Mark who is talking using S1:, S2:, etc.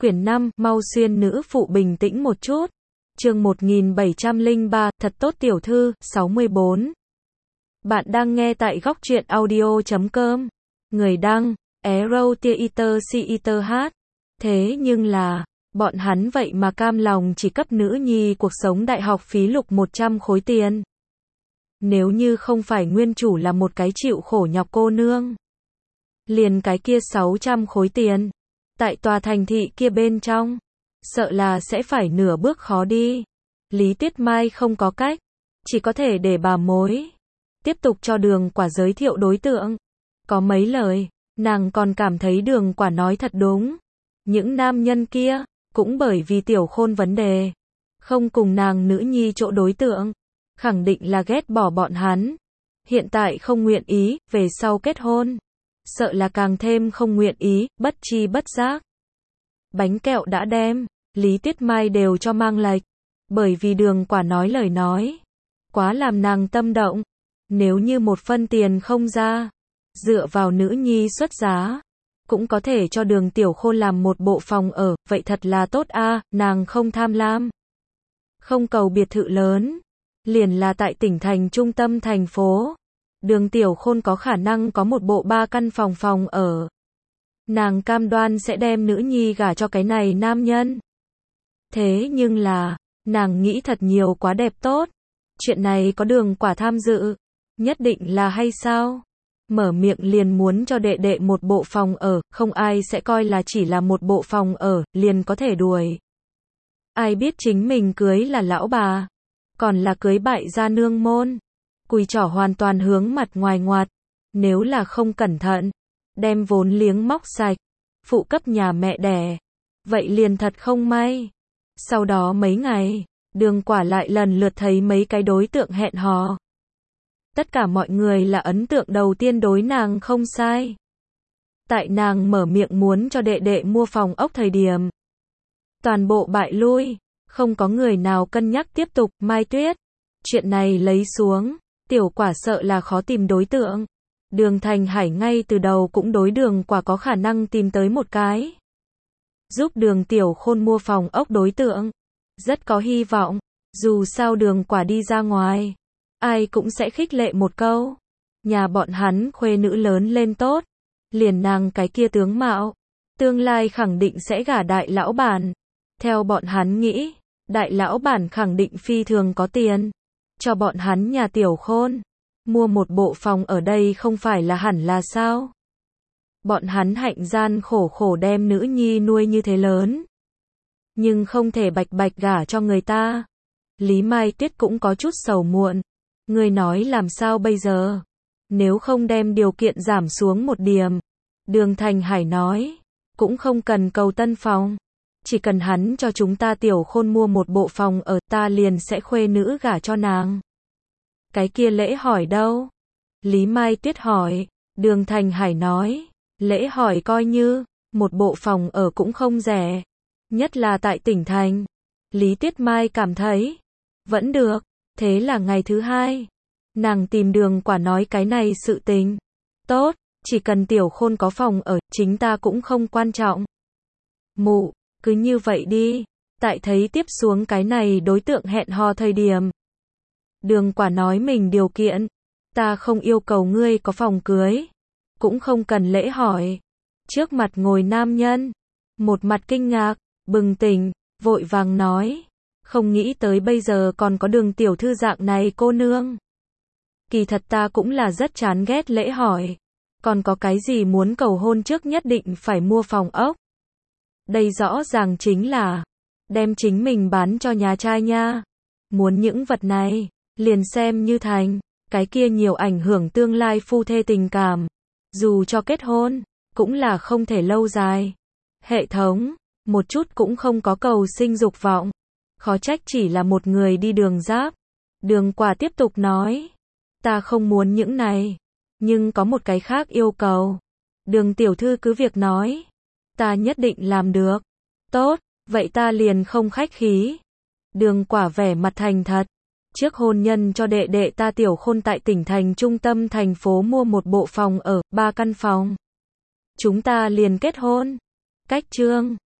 S1: Quyển 5, mau xuyên nữ phụ bình tĩnh một chút. Chương 1703, thật tốt tiểu thư, 64. Bạn đang nghe tại góc truyện audio.com. Người đăng, Arrow Theater CETH. Thế nhưng là, bọn hắn vậy mà cam lòng chỉ cấp nữ nhi cuộc sống đại học phí lục 100 khối tiền. Nếu như không phải nguyên chủ là một cái chịu khổ nhọc cô nương. Liền cái kia 600 khối tiền. Tại tòa thành thị kia bên trong, sợ là sẽ phải nửa bước khó đi. Lý Tuyết Mai không có cách, chỉ có thể để bà mối tiếp tục cho Đường Quả giới thiệu đối tượng. Có mấy lời, nàng còn cảm thấy Đường Quả nói thật đúng. Những nam nhân kia, cũng bởi vì tiểu khôn vấn đề, không cùng nàng nữ nhi chỗ đối tượng, khẳng định là ghét bỏ bọn hắn. Hiện tại không nguyện ý, về sau kết hôn, sợ là càng thêm không nguyện ý, bất chi bất giác. Bánh kẹo đã đem, Lý Tuyết Mai đều cho mang lệch, bởi vì Đường Quả nói lời nói, quá làm nàng tâm động. Nếu như một phân tiền không ra, dựa vào nữ nhi xuất giá, cũng có thể cho Đường Tiểu Khôn làm một bộ phòng ở, vậy thật là tốt a, nàng không tham lam. Không cầu biệt thự lớn, liền là tại tỉnh thành trung tâm thành phố. Đường Tiểu Khôn có khả năng có một bộ 3 căn phòng ở. Nàng cam đoan sẽ đem nữ nhi gả cho cái này nam nhân. Thế nhưng là, nàng nghĩ thật nhiều quá đẹp tốt. Chuyện này có Đường Quả tham dự, nhất định là hay sao? Mở miệng liền muốn cho đệ đệ một bộ phòng ở, không ai sẽ coi là chỉ là một bộ phòng ở, liền có thể đuổi. Ai biết chính mình cưới là lão bà, còn là cưới bại gia nương môn. Cùi trỏ hoàn toàn hướng mặt ngoài ngoặt, nếu là không cẩn thận, đem vốn liếng móc sạch, phụ cấp nhà mẹ đẻ, vậy liền thật không may. Sau đó mấy ngày, Đường Quả lại lần lượt thấy mấy cái đối tượng hẹn hò. Tất cả mọi người là ấn tượng đầu tiên đối nàng không sai. Tại nàng mở miệng muốn cho đệ đệ mua phòng ốc thời điểm, toàn bộ bại lui, không có người nào cân nhắc tiếp tục. Mai Tuyết, chuyện này lấy xuống, Tiểu Quả sợ là khó tìm đối tượng. Đường Thành Hải ngay từ đầu cũng đối Đường Quả có khả năng tìm tới một cái giúp Đường Tiểu Khôn mua phòng ốc đối tượng, rất có hy vọng. Dù sao Đường Quả đi ra ngoài, ai cũng sẽ khích lệ một câu, nhà bọn hắn khuê nữ lớn lên tốt, liền nàng cái kia tướng mạo, tương lai khẳng định sẽ gả đại lão bản. Theo bọn hắn nghĩ, đại lão bản khẳng định phi thường có tiền, cho bọn hắn nhà Tiểu Khôn mua một bộ phòng ở đây không phải là hẳn là sao? Bọn hắn hạnh gian khổ khổ đem nữ nhi nuôi như thế lớn, nhưng không thể bạch bạch gả cho người ta. Lý Mai Tuyết cũng có chút sầu muộn. Người nói làm sao bây giờ? Nếu không đem điều kiện giảm xuống một điểm. Đường Thành Hải nói, cũng không cần cầu tân phòng, chỉ cần hắn cho chúng ta Tiểu Khôn mua một bộ phòng ở, ta liền sẽ khuê nữ gả cho nàng. Cái kia lễ hỏi đâu? Lý Mai Tuyết hỏi. Đường Thành Hải nói, lễ hỏi coi như, một bộ phòng ở cũng không rẻ, nhất là tại tỉnh thành. Lý Tuyết Mai cảm thấy, vẫn được. Thế là ngày thứ hai, nàng tìm Đường Quả nói cái này sự tình. Tốt, chỉ cần Tiểu Khôn có phòng ở, chính ta cũng không quan trọng. Mụ, cứ như vậy đi. Tại thấy tiếp xuống cái này đối tượng hẹn hò thời điểm, Đường Quả nói mình điều kiện, ta không yêu cầu ngươi có phòng cưới, cũng không cần lễ hỏi. Trước mặt ngồi nam nhân, một mặt kinh ngạc, bừng tỉnh, vội vàng nói, không nghĩ tới bây giờ còn có Đường tiểu thư dạng này cô nương. Kỳ thật ta cũng là rất chán ghét lễ hỏi, còn có cái gì muốn cầu hôn trước nhất định phải mua phòng ốc. Đây rõ ràng chính là đem chính mình bán cho nhà trai nha. Muốn những vật này, liền xem như thành cái kia nhiều ảnh hưởng tương lai phu thê tình cảm, dù cho kết hôn, cũng là không thể lâu dài. Hệ thống, một chút cũng không có cầu sinh dục vọng, khó trách chỉ là một người đi đường giáp. Đường Quả tiếp tục nói, ta không muốn những này, nhưng có một cái khác yêu cầu. Đường tiểu thư cứ việc nói, ta nhất định làm được. Tốt, vậy ta liền không khách khí. Đường Quả vẻ mặt thành thật, trước hôn nhân cho đệ đệ ta Tiểu Khôn tại tỉnh thành trung tâm thành phố mua một bộ phòng ở, 3 căn phòng. Chúng ta liền kết hôn. Cách chương